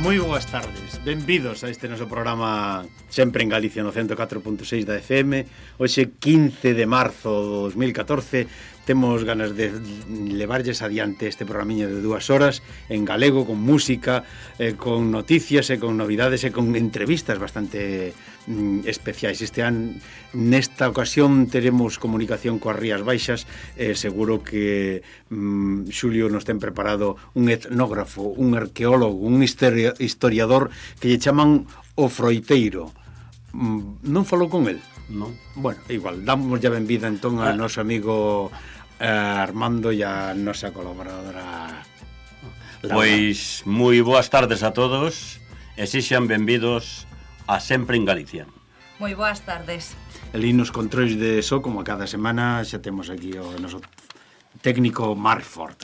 Moi boas tardes, benvidos a este noso programa sempre en Galicia no 104.6 da FM. Hoxe 15 de marzo do 2014 temos ganas de levarlles adiante este programiño de 2 horas en galego, con música, con noticias e con novidades e con entrevistas bastante especiais. Nesta ocasión teremos comunicación coas Rías Baixas, seguro que Xulio nos ten preparado un etnógrafo, un arqueólogo, un historiador que lle chaman o Froiteiro. Non falou con el? Non. Bueno, igual, damos ya benvida entón ao noso amigo Armando e a nosa colaboradora Laura. Pois moi boas tardes a todos e sexan benvidos a Sempre en Galicia. Moi boas tardes. Ali nos controis de so, como a cada semana, xa temos aquí o noso técnico Marc Fort.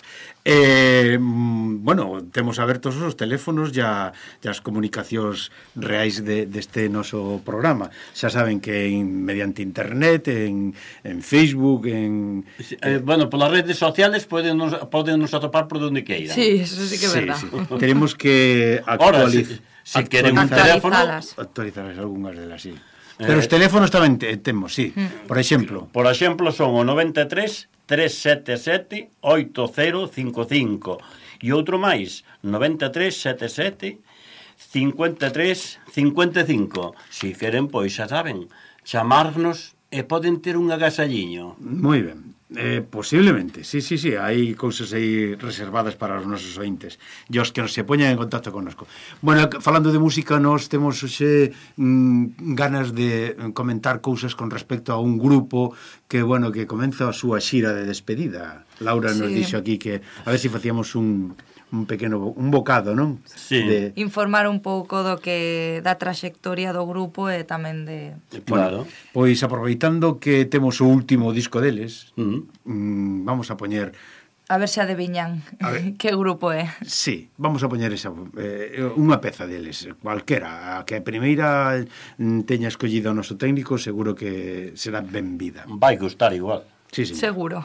Bueno, temos abertos os teléfonos e as comunicacións reais deste noso programa. Xa saben que mediante internet, en Facebook, bueno, polas redes sociales podennos atopar por donde queiran. Sí, eso sí que é verdad. Sí. Tenemos que actualizar. Si queren un teléfono, actualizar algunhas delas, sí. Pero os teléfonos tamén temos, sí. Por exemplo, son o 93 377 8055 e outro máis, 93 77 53 55. Si queren, pois xa saben, chamarnos e poden ter un agasalliño. Moi ben. Posiblemente, sí, hai cousas aí reservadas para os nosos ointes e os que se poñan en contacto connosco. Bueno, falando de música, nos temos hoxe ganas de comentar cousas con respecto a un grupo que, bueno, que comeza a súa xira de despedida. Laura nos dixo aquí que a ver se facíamos un bocado, non? Sí. Informar un pouco da traxectoria do grupo e tamén de... Claro. Bueno, pois aproveitando que temos o último disco deles, vamos a poñer... A ver se adiviñan que grupo é. Sí, vamos a poñer unha peza deles, cualquera. A que a primeira teña escollido o noso técnico, seguro que será benvida. Vai gustar igual. Sí. Seguro.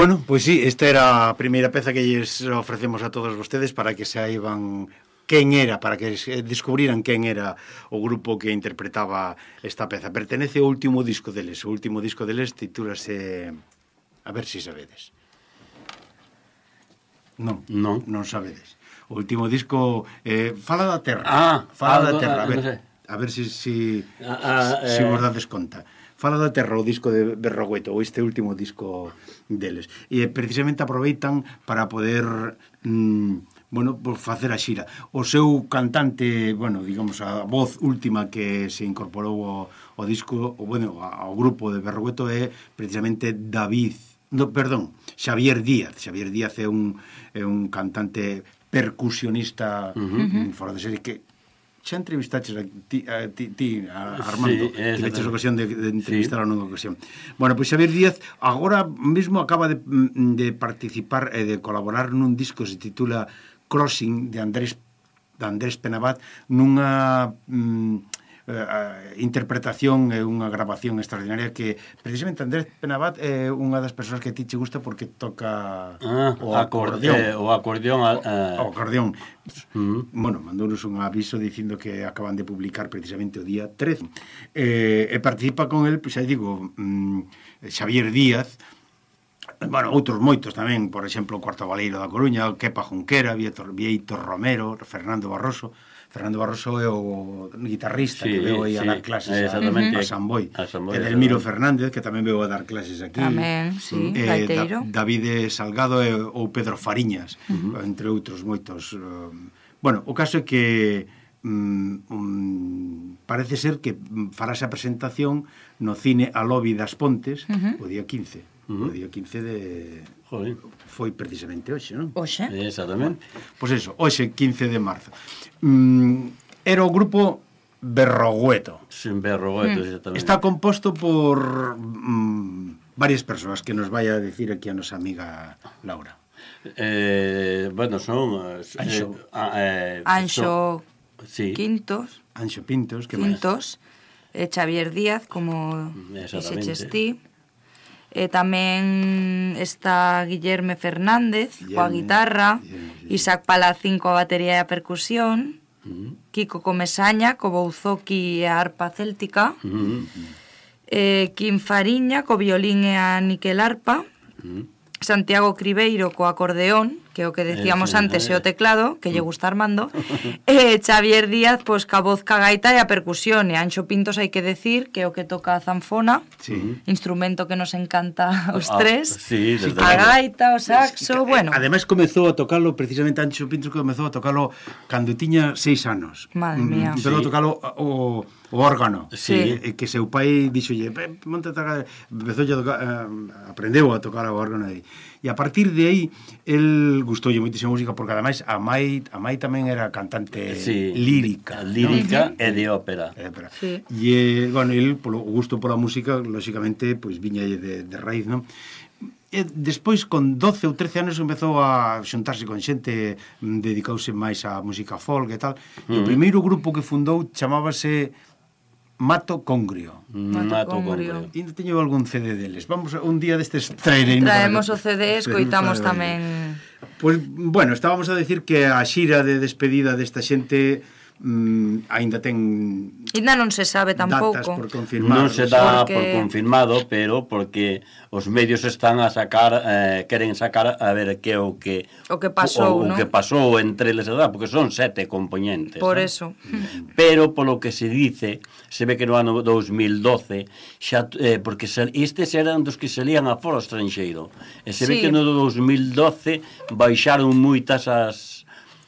Bueno, pois sí, esta era a primeira peza que lles ofrecemos a todos vostedes para que saiban quen era, para que descubriran quen era o grupo que interpretaba esta peza. Pertenece ao último disco deles. O último disco deles titúlase... A ver se sabedes. Non sabedes. O último disco fala da Terra. Fala da Terra. A ver se vos dades conta. Fala da Terra, o disco de Berrogueto, ou este último disco deles. E precisamente aproveitan para poder... por facer a xira. O seu cantante, digamos, a voz última que se incorporou ao disco, ao grupo de Berrogueto é precisamente Xavier Díaz. Xavier Díaz é un cantante percusionista fora de serie que xa entrevistaches a ti, Armando, que leches ocasión de entrevistar nunha ocasión. Bueno, pois Xavier Díaz agora mesmo acaba de participar e de colaborar nun disco que se titula Crossing, de Andrés Penabat, nunha interpretación e unha grabación extraordinaria que precisamente Andrés Penabat é unha das persoas que a ti che gusta porque toca o acordeón. O acordeón. Mandounos un aviso dicindo que acaban de publicar precisamente o día 13. E participa con el, xa digo, Xavier Díaz, outros moitos tamén, por exemplo, o Cuarto Baleiro da Coruña, o Kepa Junquera, Vieito Romero, Fernando Barroso é o guitarrista que veo aí a dar clases a Samboy. Edelmiro Fernández, que tamén veo a dar clases aquí. Tamén, sí, gaiteiro. David Salgado ou Pedro Fariñas, entre outros moitos. O caso é que parece ser que farase a presentación no cine A Lobby das Pontes o día 15. O día 15 de... Foi precisamente hoxe, non? Hoxe. Exactamente. Pois eso, hoxe 15 de marzo. Era o grupo Berrogueto. Sí, Berrogueto, exactamente. Está composto por varias persoas que nos vai a decir aquí a nosa amiga Laura. Son... Anxo Quintos. Anxo Pintos, que Quintos. Xavier Díaz, como dixeches ti. Tamén está Guillerme Fernández coa guitarra, Isaac Palacín coa batería e a percusión, Kiko Comesaña co bouzoki e a arpa céltica, Quim Fariña co violín e a niquelarpa, Santiago Cribeiro co acordeón, que é o que decíamos antes, e o teclado, que lle gusta Armando, e Xavier Díaz, pois, ca voz, ca gaita e a percusión, e Anxo Pintos hai que decir, que é o que toca a zanfona, instrumento que nos encanta os tres, a gaita, o saxo, Ademais comezou a tocalo, precisamente Anxo Pintos comezou a tocalo cando tiña 6 anos. Madre mía. Empezou a tocalo o órgano, que seu pai dixolle, monta a tocar, aprendeu a tocar o órgano aí. E a partir de aí, el gustoulle moitísima música, porque ademais a mai tamén era cantante lírica. Lírica e de ópera. E, el, polo gusto pola música, lóxicamente, pois viña de raíz, non? E despois, con 12 ou 13 anos, empezou a xuntarse con xente, dedicouse máis á música folk e tal. E o primeiro grupo que fundou chamábase Mato Congrio. E teño algún CD deles. Vamos, un día destes traemos o CD, escoitamos tamén. Pois, estábamos a decir que a xira de despedida desta xente aínda ten... Ainda non se sabe tampouco. Datas por confirmar. Non se dá por confirmado, pero porque os medios están a sacar, queren sacar a ver que o que pasou, non? O que pasou entre eles, porque son 7 componentes. Por eso. Pero polo que se dice, se ve que no ano 2012, xa, porque estes eran dos que salían a fora estranxeiro. E se ve que no 2012 baixaron moitas as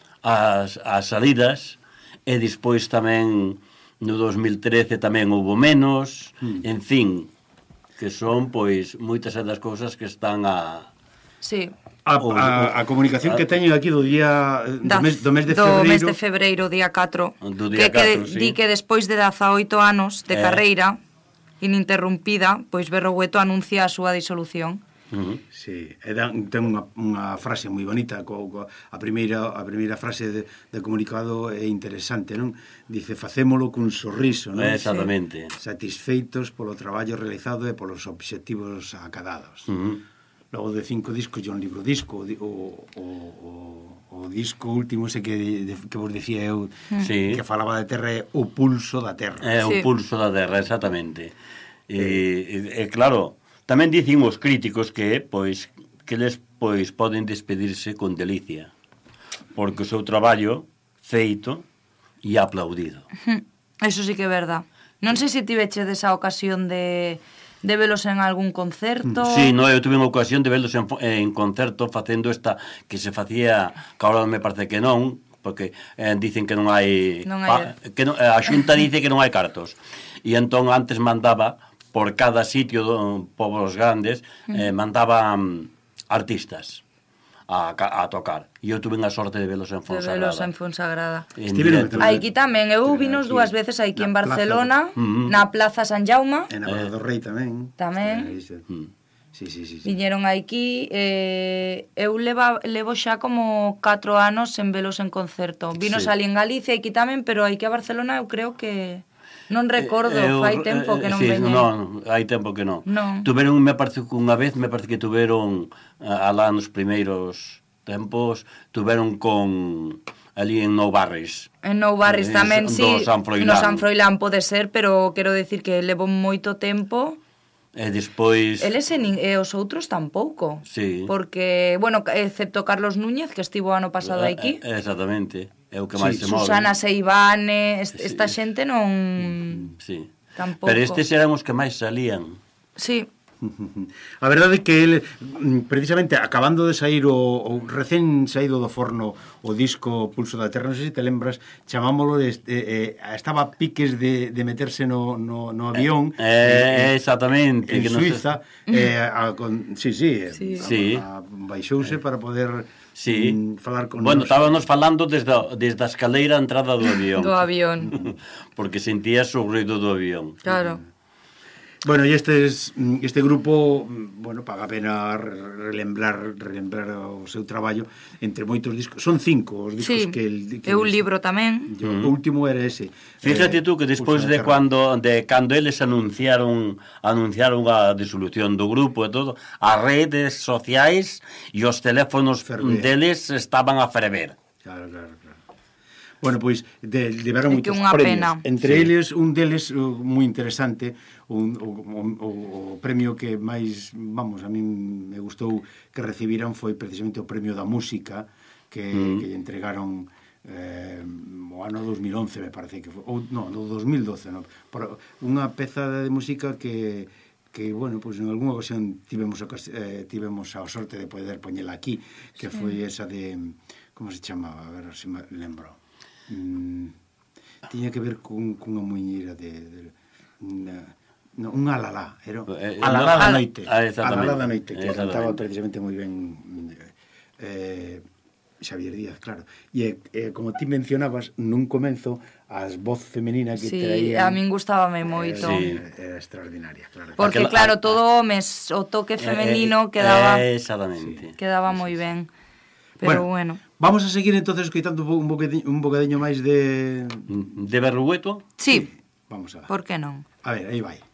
salidas, e despois tamén no 2013 tamén houve menos, en fin, que son pois moitas das cousas que están a... Sí. A comunicación que teñen aquí do día do mes de febreiro. Do mes de febreiro, día 4. Di que despois de 18 anos de carreira ininterrumpida, pois Berrogueto anuncia a súa disolución. Sí, ten unha frase moi bonita, a primeira frase de comunicado é interesante, non? Dice, facémolo cun sorriso, non? Exactamente. Satisfeitos polo traballo realizado e polos obxectivos acadados. logo de 5 discos e un libro disco, o disco último ese que vos dicía eu, Sí. que falaba de terra, é o pulso da terra. O pulso da terra, exactamente. E claro, tamén dicen os críticos que eles poden despedirse con delicia, porque o seu traballo feito e aplaudido. Eso sí que é verdad. Non sei se tiveche desa ocasión de velos en algún concerto. Sí, no, eu tuve unha ocasión de velos en concerto facendo esta que se facía, que ahora me parece que non, porque dicen que non hai, a Xunta dice que non hai cartos. E entón antes mandaba por cada sitio pobos grandes, mandaba artistas a tocar. E eu tuve a sorte de velos en Fonsagrada. De velos en Fonsagrada. Aquí tamén, eu vinos dúas veces aquí en Barcelona, na Plaza San Jaume. En Navarra do Rei tamén. Sí. Viñeron aquí, eu levo xa como 4 anos en velos en concerto. Vinos ali en Galicia aquí tamén, pero aquí a Barcelona eu creo que non recordo, fai tempo que non veñen. Non, hai tempo que non. Tuveron, me parece que unha vez, que tuveron alá nos primeiros tempos, tuveron con ali en Nou Barris. En Nou Barris tamén, sí, no San Froilán pode ser, pero quero decir que levo moito tempo. E despois... Eles e os outros tampouco. Sí. Porque, bueno, excepto Carlos Núñez, que estivo ano pasado aquí. Exactamente. É o que máis se move. Susana Seivane, esta xente non... Sí. Tampouco. Pero estes eran os que máis salían. Sí. A verdade é que ele, precisamente, acabando de sair o recén saído do forno o disco Pulso da Terra, non sei se te lembras, chamámolo estaba a piques de meterse no avión exactamente en Suiza, baixouse para poder falar con bueno, estábamos falando desde a escaleira a entrada do avión. Do avión. Porque sentías o ruido do avión. Claro. Bueno, e este grupo, bueno, paga a pena relembrar o seu traballo entre moitos discos. Son 5 os discos que un libro tamén. O último era ese. Fíjate tú que despois de cando eles anunciaron a disolución do grupo e todo, as redes sociais e os teléfonos deles estaban a ferver. Claro. Bueno, pois, deveron moitos Pena. premios. Entre eles, un deles moi interesante, o premio que máis, a mí me gustou que recibiran foi precisamente o premio da música que entregaron o ano 2011, me parece que foi, no 2012, por unha peza de música que bueno, pois en algunha ocasión tivemos a sorte de poder poñela aquí, que foi esa de, como se chamaba, a ver se me lembro. Tiña que ver cunha muñeira un alalá, era alalá da noite, alalá da noite, que cantaba precisamente moi ben Xavier Díaz, claro. E como ti mencionabas nun comenzo, as voz femenina que traían, a min gustábame moito. Era extraordinaria, claro. Porque claro, todo o toque femenino quedaba moi ben. Pero bueno. Vamos a seguir entonces escoitando un bocadiño máis de Berrugueto? Sí. Vamos a ver. Por que non? A ver, aí vai.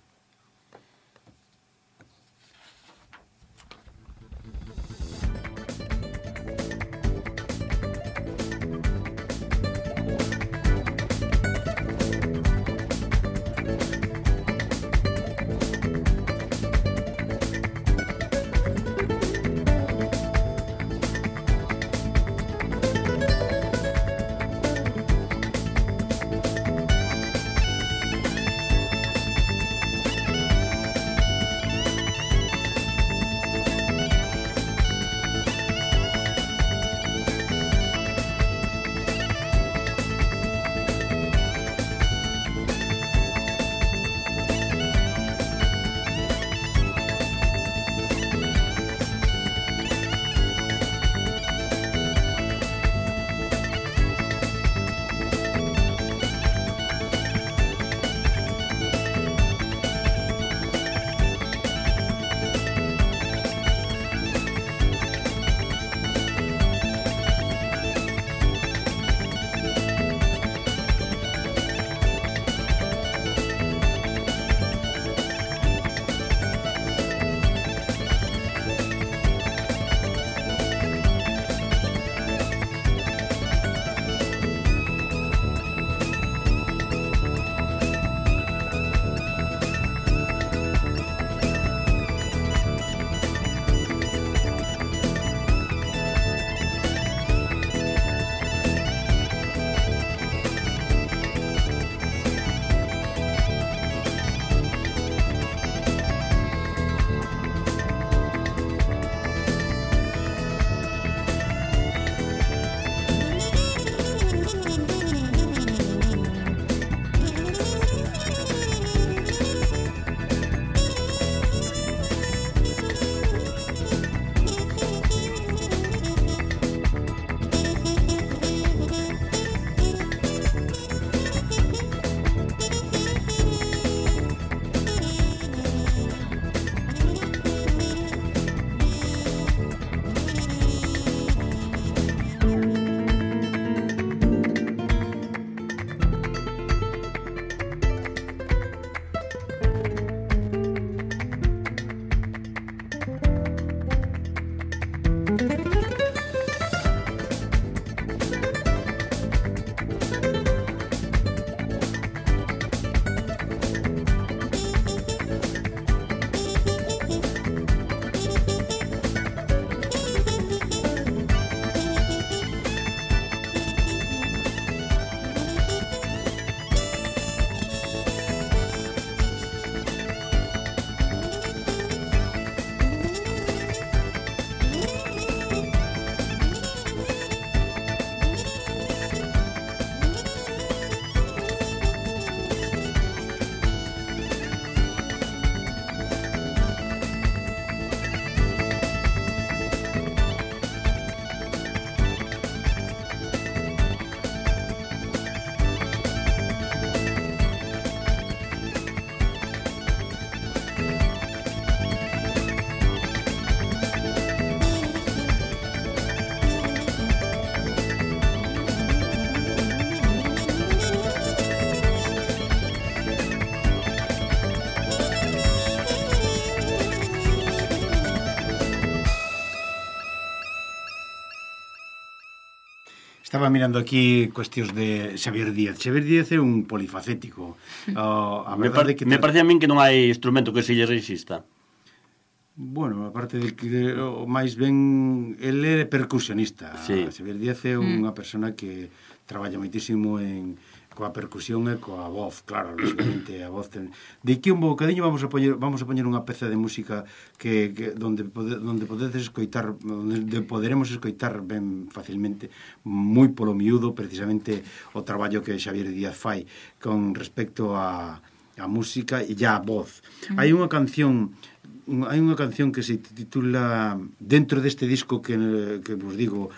estaba mirando aquí cuestións de Xavier Díaz. Xavier Díaz é un polifacético. A verdade que me parece a min que non hai instrumento que se lle resista. Bueno, aparte de que máis ben el é percusionista. Sí. Xavier Díaz é unha persona que traballa moitísimo coa percusión e coa voz, claro, lógicamente a voz de aquí un bocadiño vamos a poñer unha peza de música que donde podedes escoitar, onde poderemos escoitar ben facilmente, moi polo miúdo, precisamente o traballo que Xavier Díaz fai con respecto a música e a voz. Hai unha canción que se titula, dentro deste disco que vos digo,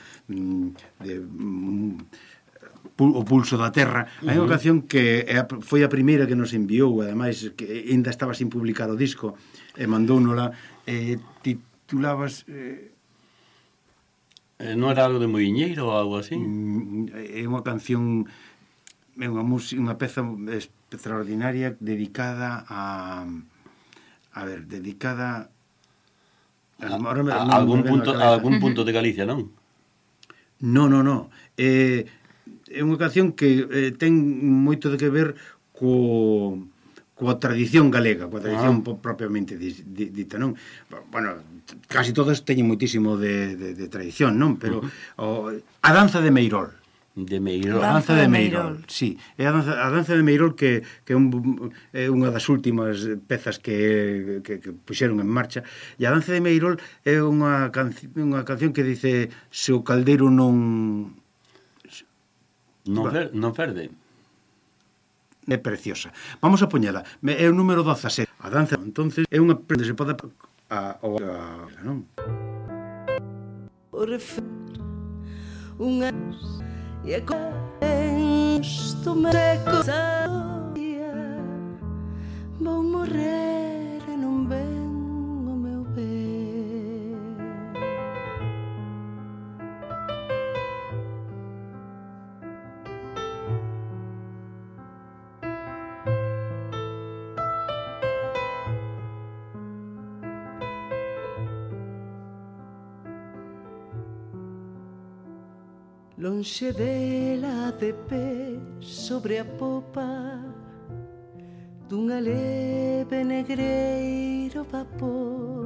O Pulso da Terra, hai unha canción que foi a primeira que nos enviou, ademais que ainda estaba sin publicar o disco, e mandounola, titulabas... Non era algo de Moiñeiro ou algo así? É unha canción, é unha peza extraordinaria dedicada a ver, dedicada a algún punto de Galicia, non? Non. É unha canción que ten moito de que ver coa tradición galega, coa tradición propiamente dita, non? Bueno, casi todas teñen moitísimo de tradición, non? Pero a danza de Meirol. De Meirol. A danza de Meirol, sí. É a danza de Meirol que é unha das últimas pezas que puxeron en marcha. E a danza de Meirol é unha canción que dice: se o caldeiro non perde. É preciosa. Vamos a poñela. É o número 17. A danza, entonces, é unha onde se pode non? Unha e con isto me cosaría vou morrer e non ven o meu ben. Lonxe dela de pé sobre a popa dunha leve negreiro vapor,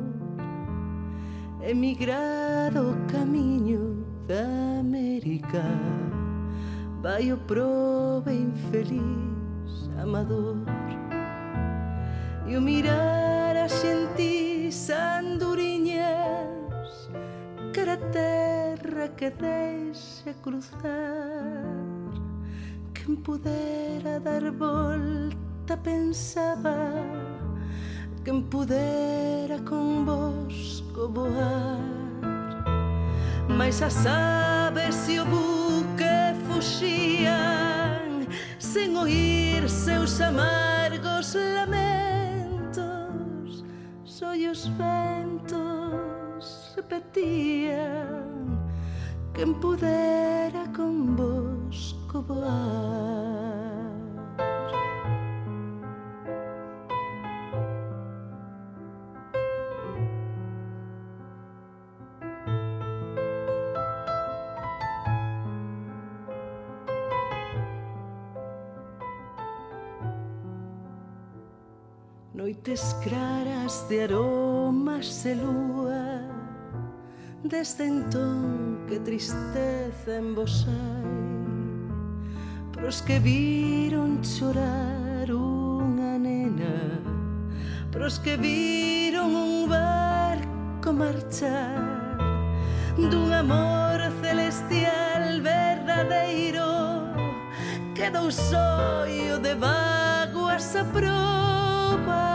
emigrado o camiño da América, vai o probe infeliz amador, e o mirar a xentís anduriñas cara a terra que deixe cruzar. Quen pudera dar volta pensaba, quen pudera convosco voar, mas as aves e o buque fuxían sen oír seus amargos lamentos, só os ventos repetían, quen pudera convosco voar. Noites claras de aromas e lúa, desde entón que tristeza en vos hai, pros que viron chorar unha nena, pros que viron un barco marchar, dun amor celestial verdadeiro, que dou soio de vaguas a proba.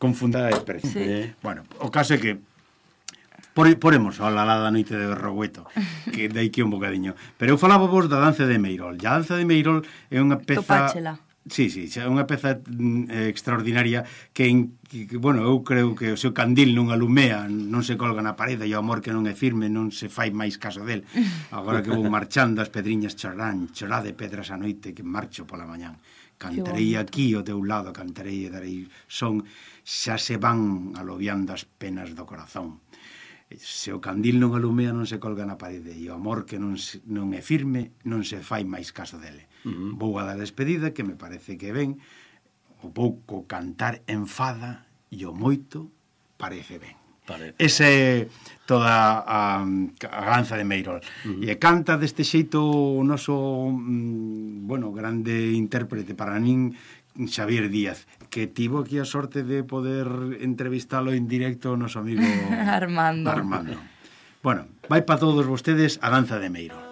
confunda e precio. Sí. Bueno, o caso é que poremos a la noite de Berrogueto, que dai que un bocadiño. Pero eu falaba vos da danza de Meirol. A danza de Meirol é unha peza... Topáchela. Sí, é unha peza extraordinaria que, bueno, eu creo que o seu candil non alumea, non se colga na parede e o amor que non é firme non se fai máis caso del. Agora que vou marchando as pedriñas chorarán, chorade pedras a noite que marcho pola mañán. Cantarei aquí ao teu lado, cantarei e darei son, xa se van alobiando as penas do corazón. Se o candil non alumea non se colga na parede e o amor que non é firme non se fai máis caso dele. Vou a dar despedida, que me parece que ben, o pouco cantar enfada e o moito parece ben. Ese é toda a danza de Meirol. E canta deste xeito o noso, bueno, grande intérprete para min, Xavier Díaz, que tivo aquí a sorte de poder entrevistalo en directo o noso amigo Armando. Bueno, vai para todos vostedes a danza de Meirol.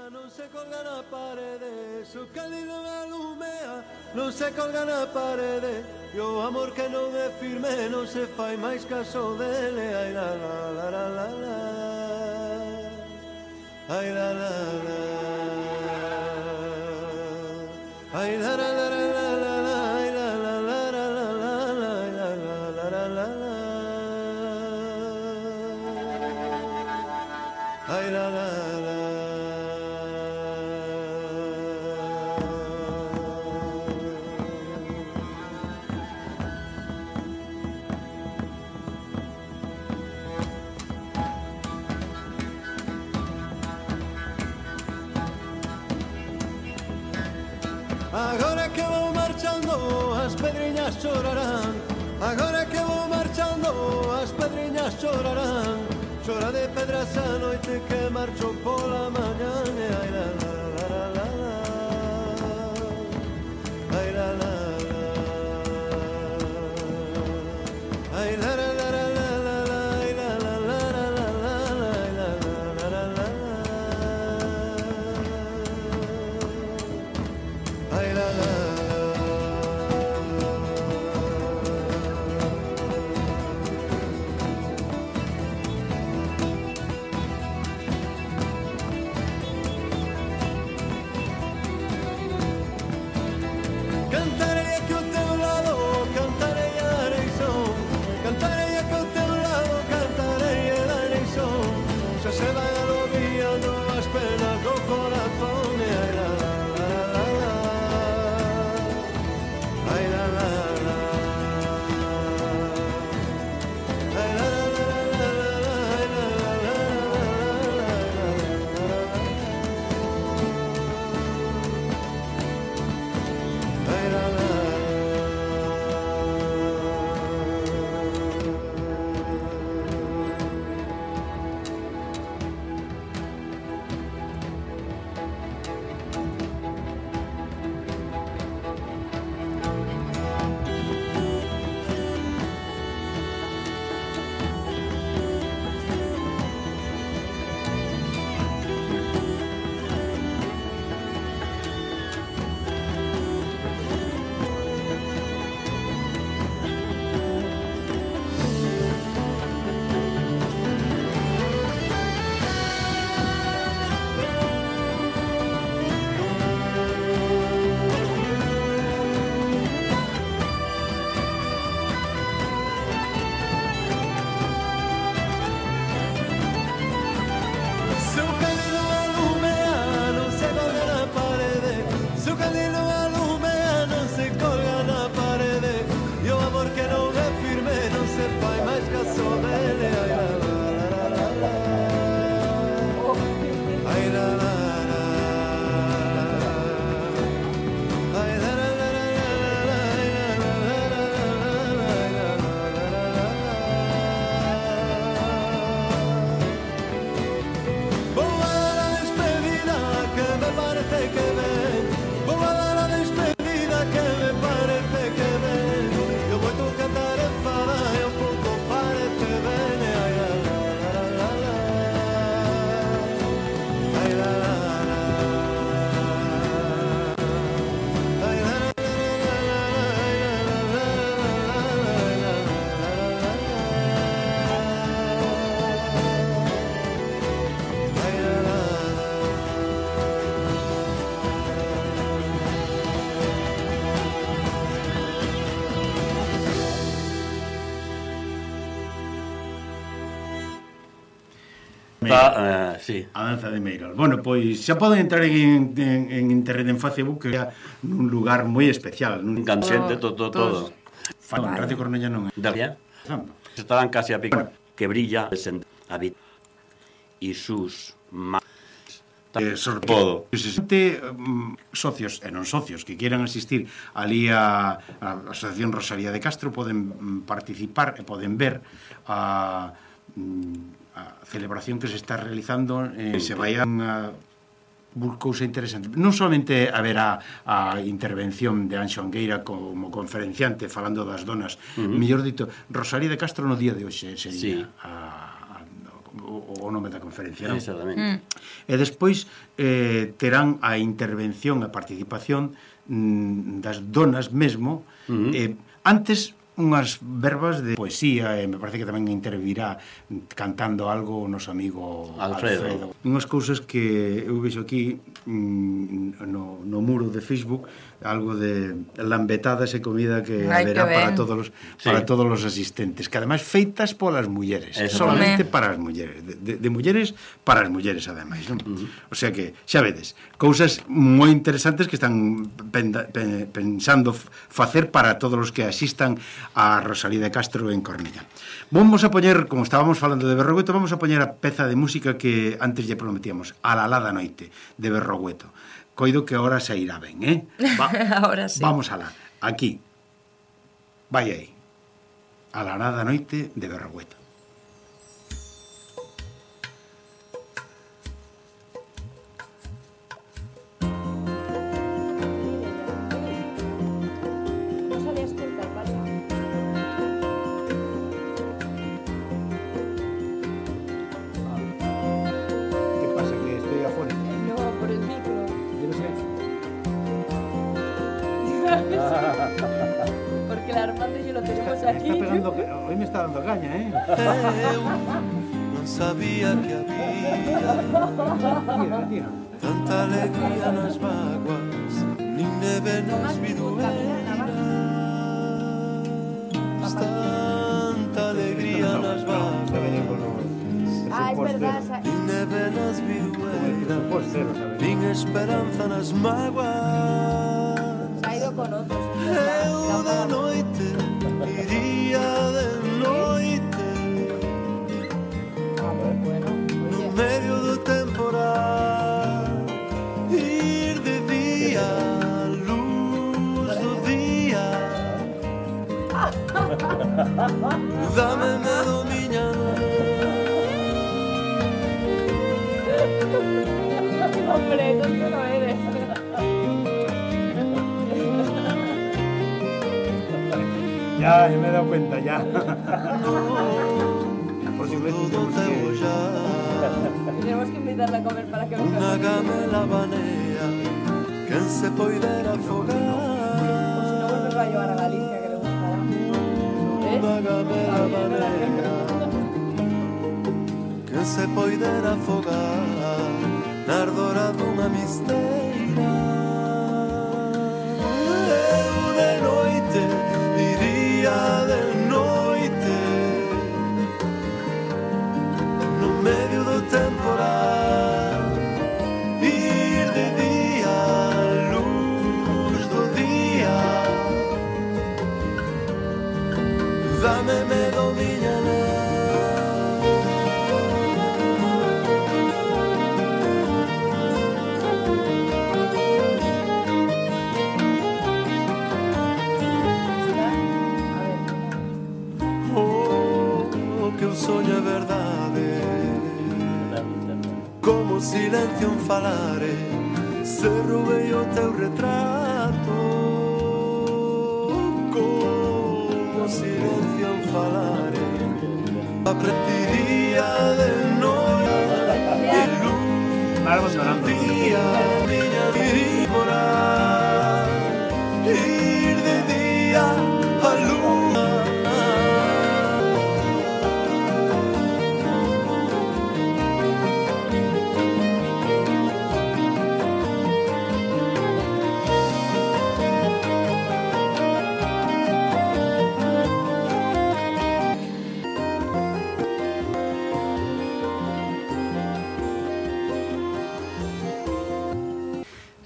Non se colga na parede e o amor que non é firme non se fai máis caso dele. Ai la la la la la la, ai la la la, ai la la la la la la, ai la la la la la la, ai la la la la la, ai la la la. Agora que vou marchando as pedriñas chorarán. Agora que vou marchando as pedriñas chorarán. Chora de pedras a noite que marcho pola mañán. Ai la la la la la la, ai la la la, ai la la la la la la, ai la la la la la la, ai la la la la la, ai la la. Sí. A danza de Meirol. Bueno, pois xa poden entrar en internet, en Facebook, que é nun lugar moi especial. Un cansente, todo. Radio Cornella non é. Daría. Estarán casi a pico. Que brilla a vida. Y sus sorpodo. Socios e non socios que quieran asistir ali a Asociación Rosalía de Castro poden participar e poden ver a celebración que se está realizando. Se vai a cousa interesante. Non solamente haberá a intervención de Anxo Angueira como conferenciante falando das donas, mellor dito, Rosalía de Castro no día de hoxe sería o nome da conferencia, non? Exactamente. E despois terán a intervención, a participación das donas mesmo. Antes unhas verbas de poesía, e me parece que tamén intervirá cantando algo o noso amigo Alfredo. Unhas cousas que eu vexo aquí no muro de Facebook, algo de lambetadas e comida que haberá para todos os asistentes, que ademais feitas polas mulleres, solamente para as mulleres, de mulleres para as mulleres ademais, non? O sea que, xa vedes, cousas moi interesantes que están pensando facer para todos os que asistan a Rosalía de Castro en Cornella. Vamos a poñer, como estábamos falando de Berrogueto, vamos a poñer a peza de música que antes lle prometíamos, A la alada noite, de Berrogueto. Coido que ahora se irá ben, Ahora sí. Vamos alá, aquí. Vai aí. A la alada noite de Berrogueto. Porque el Armando y yo lo tenemos aquí. Hoy me está dando caña, Non sabía que había tanta alegría nas mágoas, nin neve nas vidueiras, tanta alegría nas mágoas, Es verdad. nin neve nas vidueiras, nin esperanza nas mágoas. Ha ido con otros. Eu de noite, iría de noite, no medio do temporal, ir de día, luz do día. Dame medo, miña. Hombre, eso no eres. Ya, me he dado cuenta, ya. Tenemos que invitarla a comer para que venga. Unha gamela banea, quen se poidera afogar. Por si no vuelves a llevar a Galicia, que le gustará. Unha gamela banea, quen se poidera afogar na ardora dunha misteira. Eu de noite, iría de noite, no medio do temporal, ir de día, luz do día. Dame medo, miña nena. Soña verdade, como silencio en falare, se roubei o teu retrato. Como silencio en falare, apretiría de noite, e luz día, miña víbora, ir de día a luna.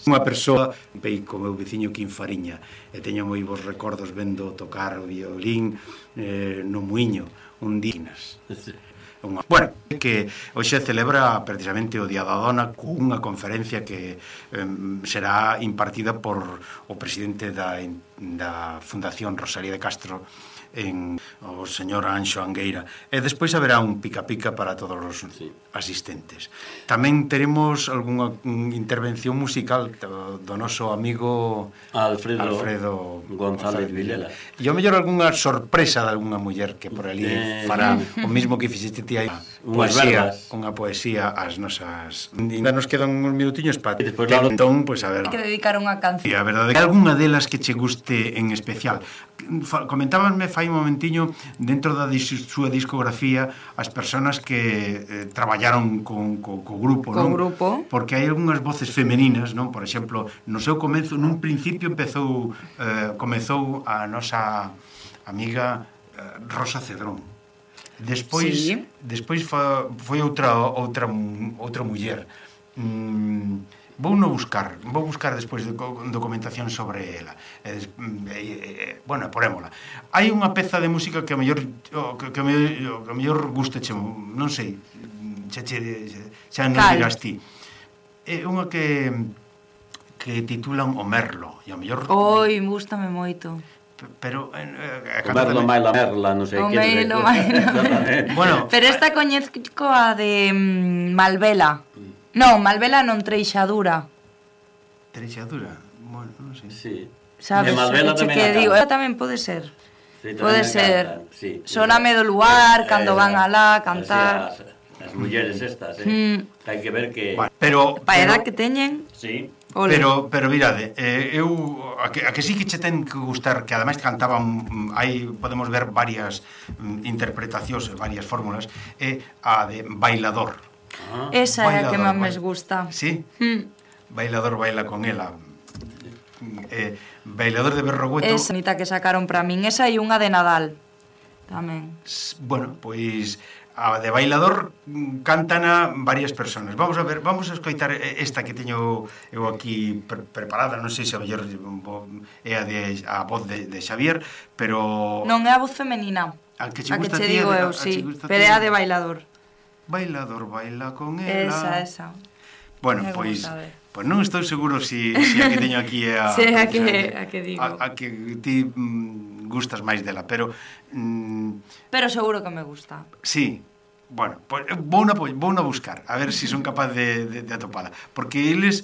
Unha persoa, co meu veciño Quim Fariña, e teño moi bons recordos vendo tocar o violín no Muiño, un día. Bueno, que hoxe celebra precisamente o Día da Dona cunha conferencia que será impartida por o presidente da Fundación Rosalía de Castro, o señor Anxo Angueira, e despois haberá un pica-pica para todos os asistentes. Tamén teremos algunha intervención musical do noso amigo Alfredo González Vilela, e ao mellor algunha sorpresa de algunha muller que por ali fará o mismo que fixiste ti aí, unha poesía ás nosas. Ainda nos quedan uns minutiños para entón, pois a ver, hai que dedicar unha canción. A verdade, algunha delas que che guste en especial. Comentábanme fai un momentiño dentro da súa discografía as persoas que traballaron co grupo, non? Grupo. Porque hai algunhas voces femeninas, non? Por exemplo, no seu comenzo, nun principio comezou a nosa amiga Rosa Cedrón. Despois foi outra muller. Vou buscar despois de documentación sobre ela. Bueno, porémola. Hai unha peza de música que a mellor gusteche, non sei, xa non dirás ti. É unha que titulan O Merlo, e a mellor... Oi, gústame moito. Pero o Merlo Maila Merla, non sei que é. Bueno, pero esta coñezco a de Malvela. Non, Malvela non Treixadura. Treixadura? Bueno, non sei. Sí. Sabes, Malvela tamén que digo, tamén pode ser. Sí, pode ser. Sí, Soname do luar, cando van alá a cantar. As mulleres estas, hai que ver que... Bueno, pero pa edad que teñen. Sí. Pero mirade, eu a que sí que che ten que gustar, que ademais cantaban, aí podemos ver varias interpretacións e varias fórmulas, é a de Bailador. Esa é a que máis gusta. Sí? Bailador baila con ela. Bailador de Berrogueto. Esa bonita que sacaron para min. Esa e unha de Nadal tamén. Bueno, pois a de Bailador cántana varias persoas. Vamos a escoitar esta que teño eu aquí preparada. Non sei se a mellor é a voz de Xavier, pero... Non é a voz femenina. A que che digo eu, sí. Pero é a de Bailador. Bailador baila con ela. Esa. Bueno, pois non estou seguro si a que teño aquí é a... Sí, a que digo. A que ti gustas máis dela, pero... Pero seguro que me gusta. Sí. Bueno, pues vou na buscar, a ver si son capaz de atopala. Porque eles...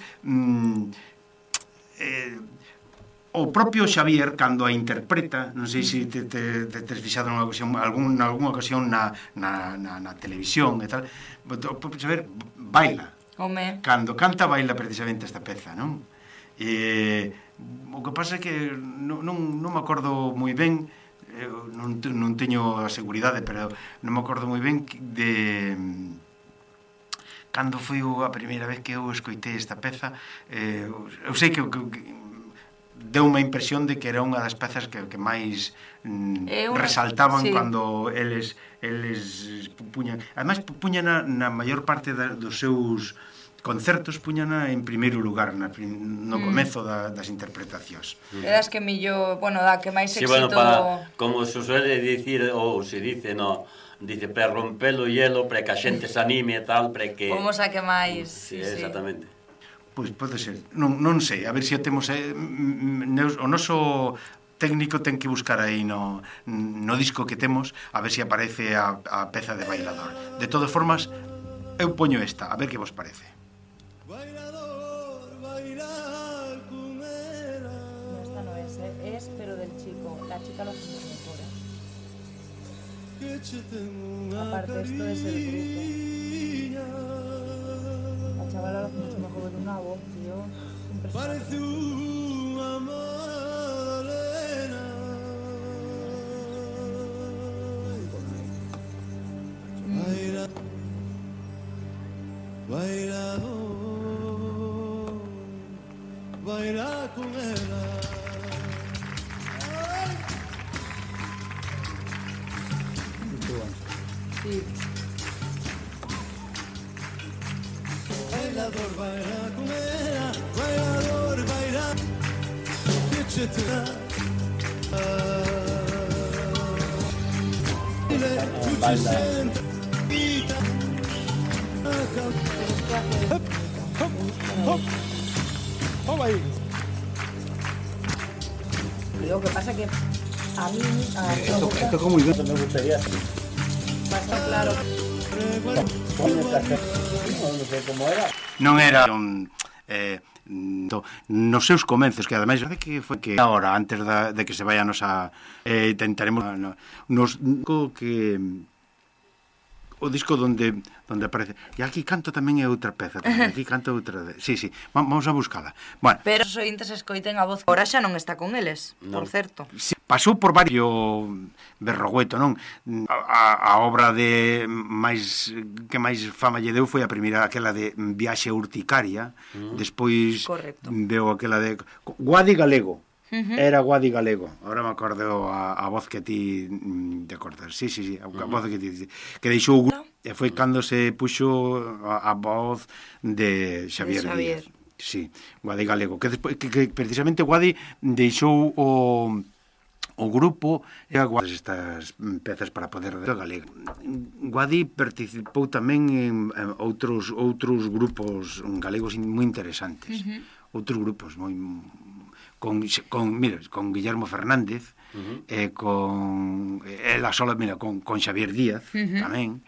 o propio Xavier, cando a interpreta, non sei se te fixado nalgúna ocasión na televisión e tal, Xavier baila. Home. Cando canta baila precisamente esta peza, non? O que pasa é que non me acordo moi ben, non teño a seguridade, pero non me acordo moi ben de... Cando foi a primeira vez que eu escoitei esta peza, eu sei que deu unha impresión de que era unha das pezas que máis resaltaban cando eles puñan, ademais puñan na maior parte dos seus concertos, puñana en primeiro lugar no comezo das interpretacións. É das que millor, bueno, da que máis éxito... Sí, bueno, como se suele dicir, ou se dice, no, dice, para romper o hielo, para que a xente se anime e tal, para que... Como a que máis... Sí, exactamente. Pois pode ser, non sei, a ver se temos o noso técnico ten que buscar aí no disco que temos, a ver se aparece a peza de Bailador. De todas formas, eu poño esta, a ver que vos parece. Bailador, bailar con ela. Esta no es pero del chico, la chica lo hace mejor. Aparte, esto es el grupo. La chavala lo hace mucho mejor de una voz, tío. Parece una magdalena. Bailador, baila con ella. Sí. Bailador, baila con ella. Bailador. Lo que pasa que a mí Esto como muy bien. Me gustaría. pasa claro. Non sei como era. Non era nos seus comenzos, que ademais que foi que agora, antes de que se vaya a nosa tentaremos nos que o disco donde aparece. E aquí canto tamén é outra peza tamén. Aquí canto outra. Sí, vamos a buscala. Bueno, Pero os ointes escoiten a voz. Ahora xa non está con eles, por certo. sí, pasou por varios Berrogueto, non? A obra de que máis fama lle deu foi a primeira, aquela de Viaxe a Urticaria. Despois Correcto. veo aquela de Guadi Galego. Era Guadi Galego. Ahora me acordo a voz que ti te acordas. Sí, a voz que ti que deixou o grupo e foi cando se puxo a voz de Xavier Díaz. Sí, Guadi Galego, que despois que precisamente Guadi deixou o grupo e aguardas estas pezas para poder de galego. Guadi participou tamén en outros grupos galegos moi interesantes. Outros grupos moi con Guillermo Fernández, con ela sola, mira, con Xavier Díaz tamén,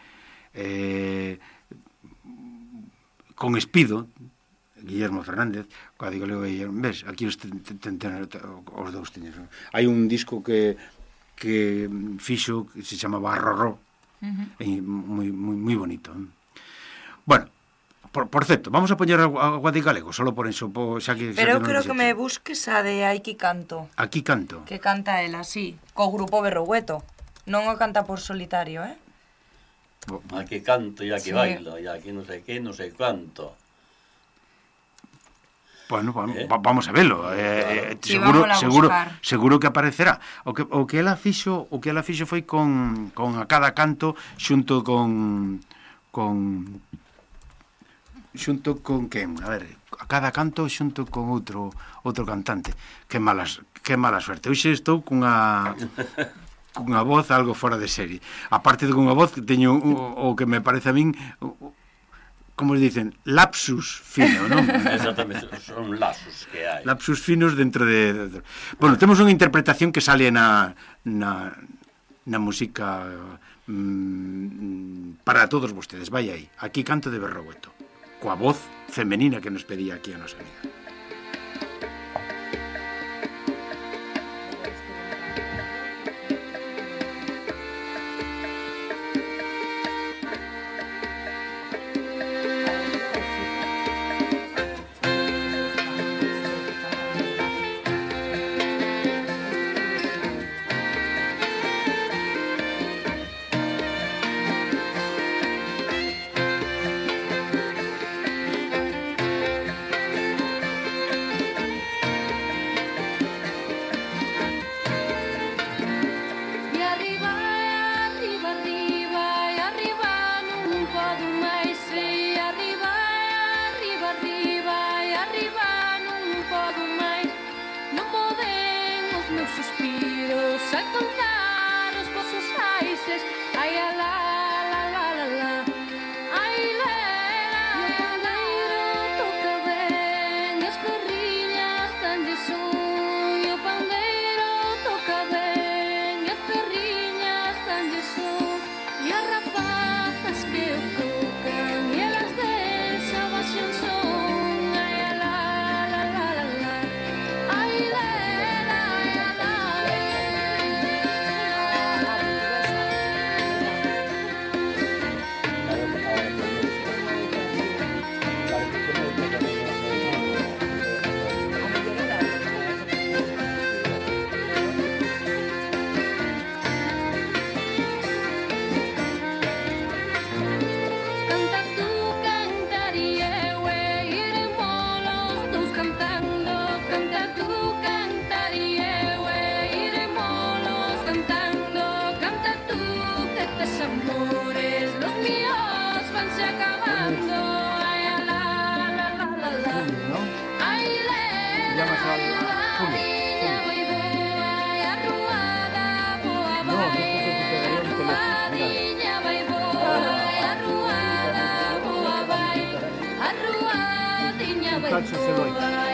con Espido, Guillermo Fernández, Guadi Galego e Guillermo. Ves, aquí os dous teñes. Hai un disco que fixo que se chamaba Rorró, moi bonito. Bueno, por certo, vamos a poñer a Guadi Galego, solo por eso, xa que Pero eu creo que me busques a de Aquí Canto. Aquí canto. Que canta ela, sí, co grupo Berrogueto. Non o canta por solitario, eh? Aquí canto e aquí Sí. bailo, e aquí non sei que, non sei canto. Bueno, vamos a velo. Sí, vámola a buscar. Seguro que aparecerá. O que ela fixo foi con a cada canto xunto con quen? A ver, a cada canto xunto con outro cantante. Que mala suerte. Hoxe estou cunha voz algo fora de serie. Aparte de cunha voz que teño o que me parece a min, como dicen, lapsus fino, non? Exactamente, son lasos que hai. Lapsus finos dentro de... Bueno, temos unha interpretación que sale na música para todos vostedes. Vai aí, Aquí canto de Berrogueto, coa voz femenina que nos pedía aquí a nosa amiga. Calcio Celoi.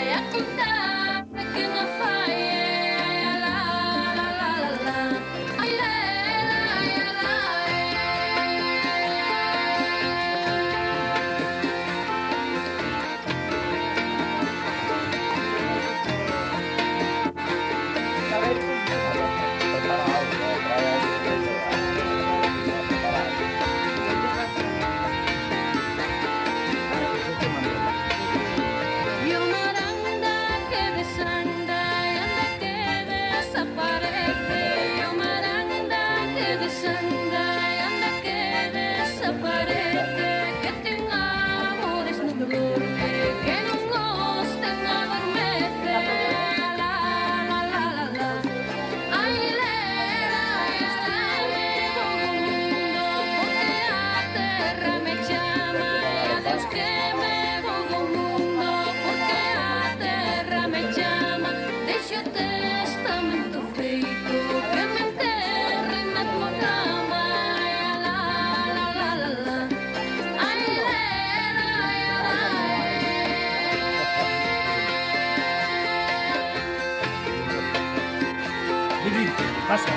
Pasa.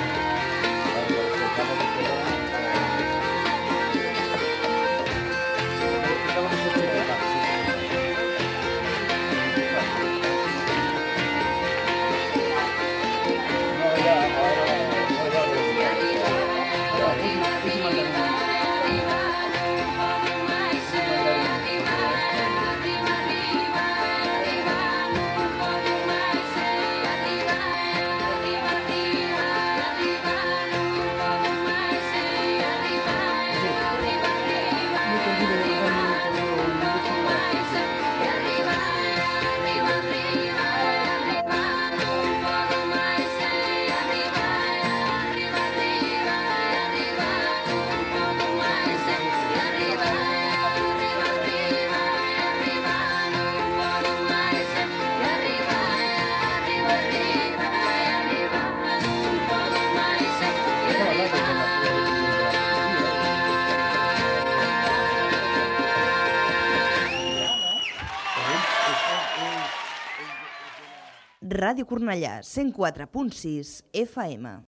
Ràdio Cornellà, 104.6 FM.